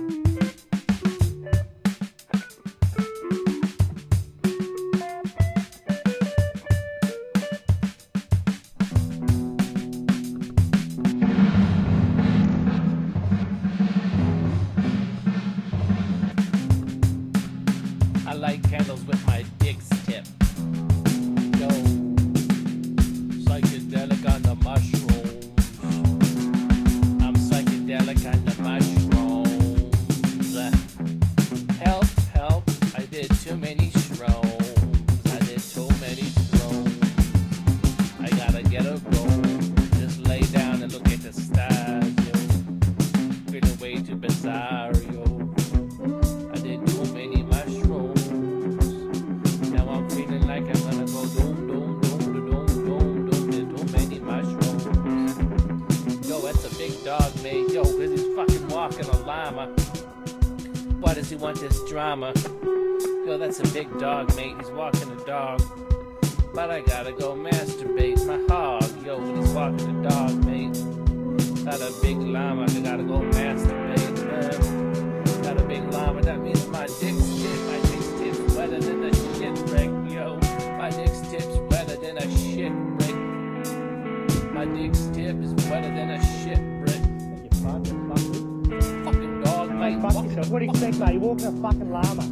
I light candles with my dick's tip. Yo, psychedelic on the mushrooms. I'm psychedelic on the mushrooms. Help, help, I did too many shrooms. I did too many shrooms. I gotta get a room. Just lay down and look at the stars, yo. Feeling way too bizarre, yo. I did too many mushrooms. Now I'm feeling like I'm gonna go doom, doom, doom, doom, doom, doom. Did too many mushrooms. Yo, that's a big dog, mate. Yo, cause he's fucking walking a llama. Why does he want this drama? Yo, that's a big dog, mate. He's walking a dog. But I gotta go masturbate my hog. Yo, when he's walking a dog, mate. Got a big llama, I gotta go masturbate. Got a big llama, that means my dick's tip. My dick's tip's wetter than a shit brick, yo. My dick's tip's wetter than a shit brick. My dick's tip is wetter than a shit brick. You fucking Fucking dog, mate. fuck yourself. What do you expect, mate? You're walking a fucking llama.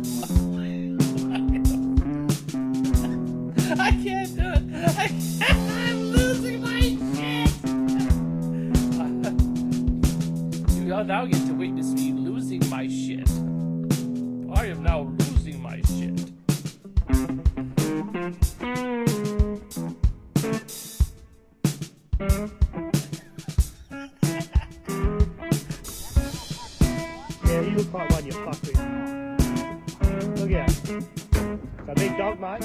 I can't do it. I can't. I'm losing my shit. You all now get to witness me losing my shit. I am now losing my shit. Yeah, you look like one, you fuckwit. Look out. It's a big dog, mate.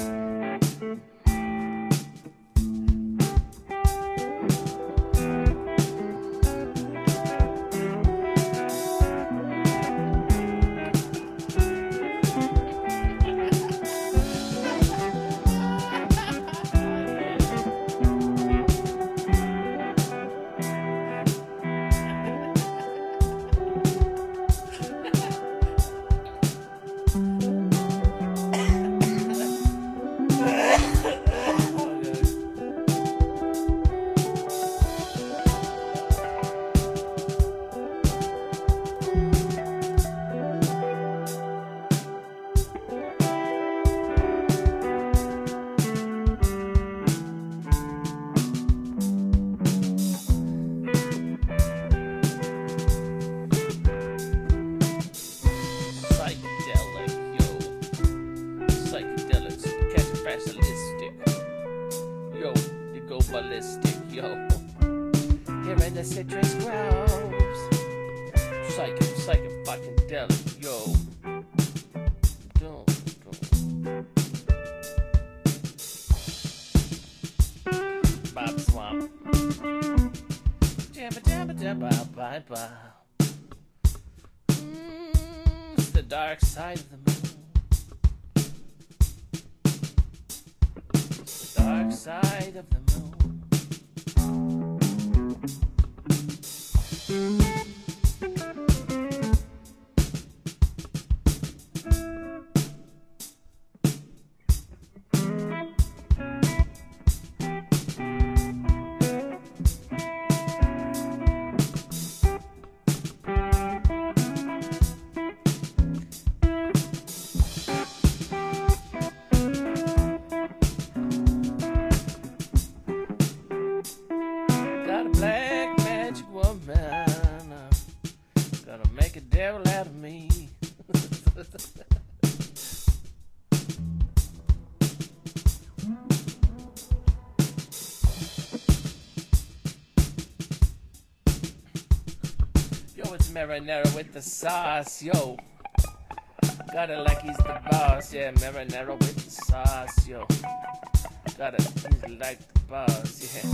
Yo, you go ballistic, yo. Here in the citrus groves. Psychedelic, yo. Bob Swamp. Jabba jabba jabba bye bye. It's the dark side of the moon. Dark side of the moon. Black magic woman, gonna make a devil out of me. Yo, it's marinara with the sauce, yo. Got it like he's the boss, yeah. Marinara with the sauce, yo. Got it, he's like the boss, yeah.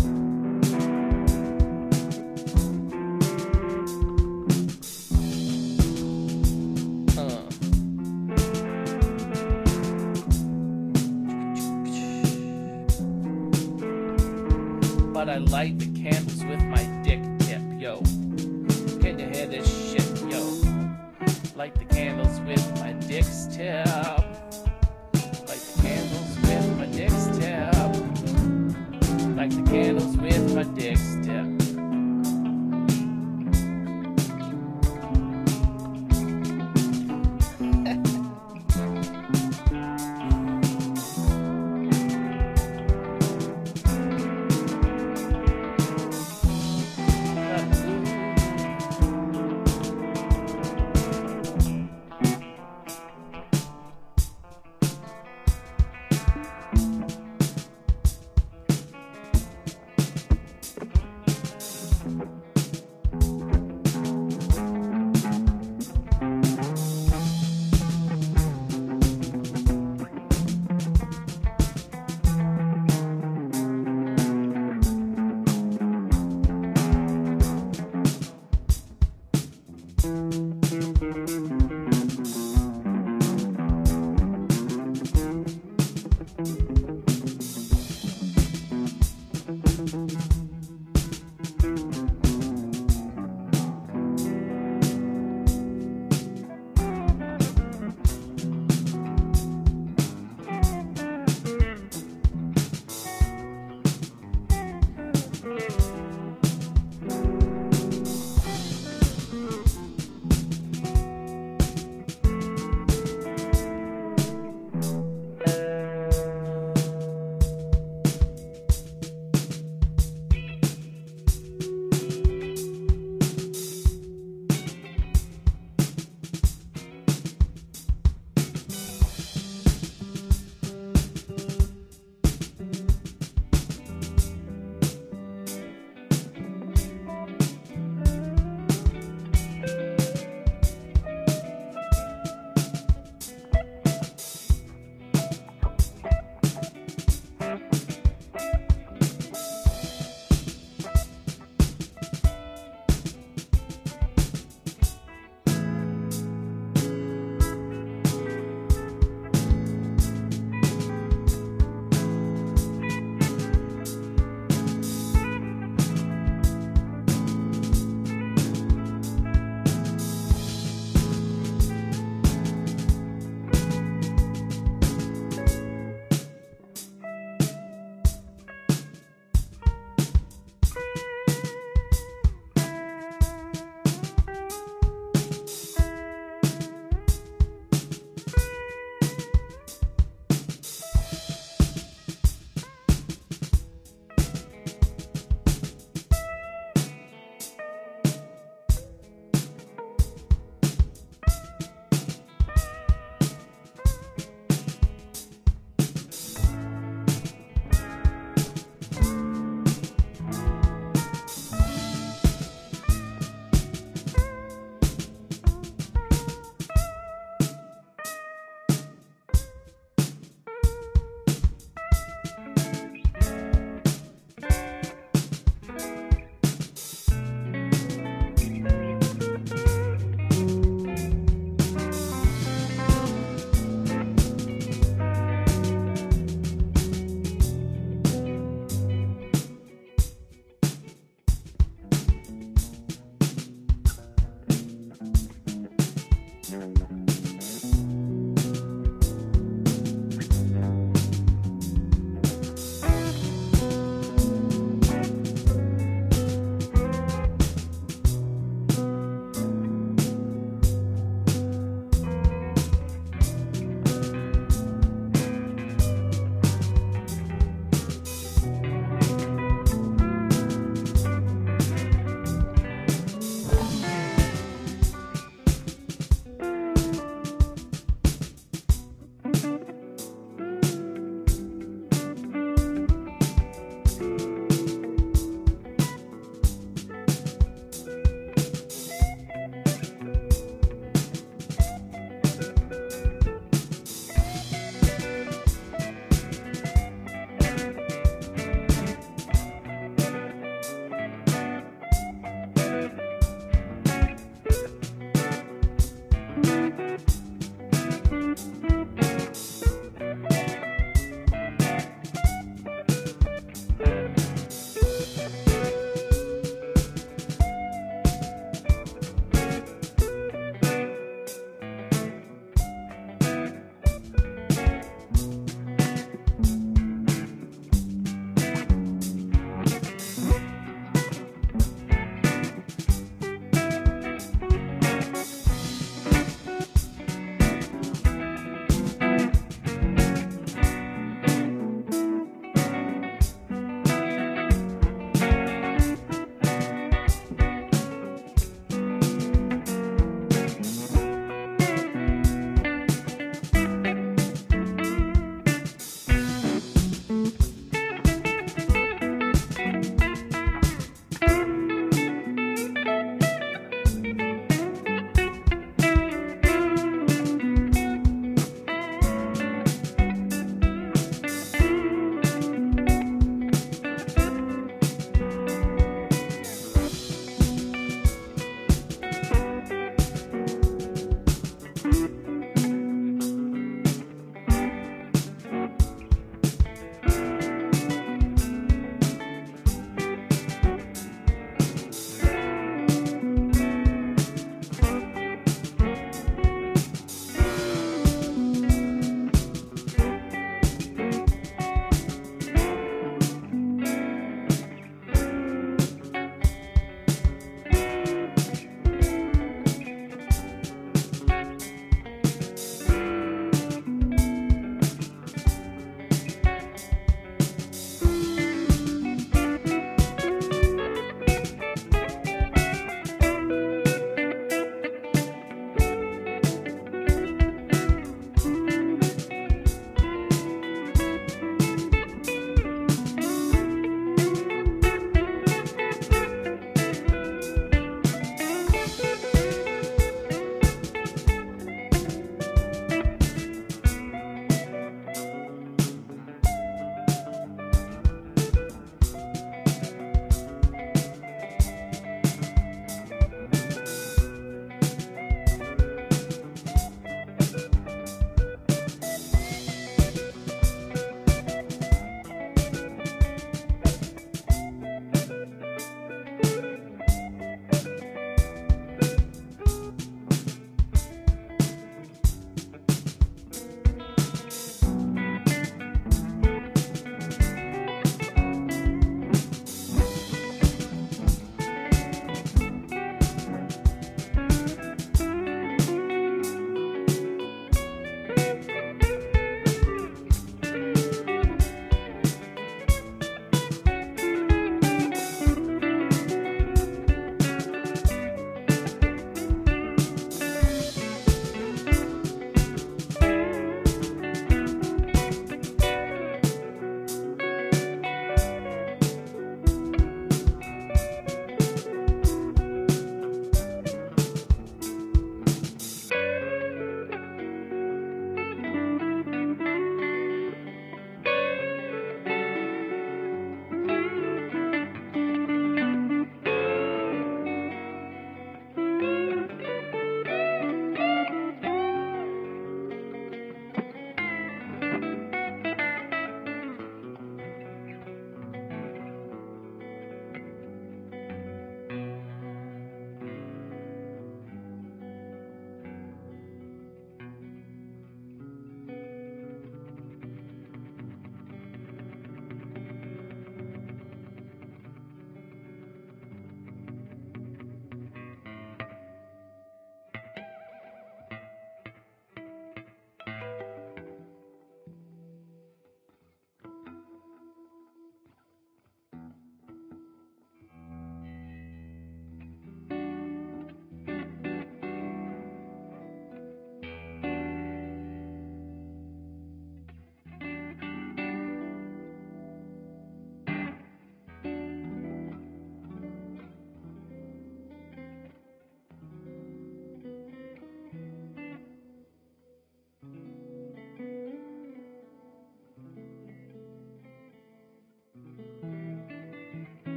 But I light the candles with my dick tip, yo. Can you hear this shit, yo? Light the candles with my dick's tip. Light the candles with my dick's tip. Light the candles with my dick's tip.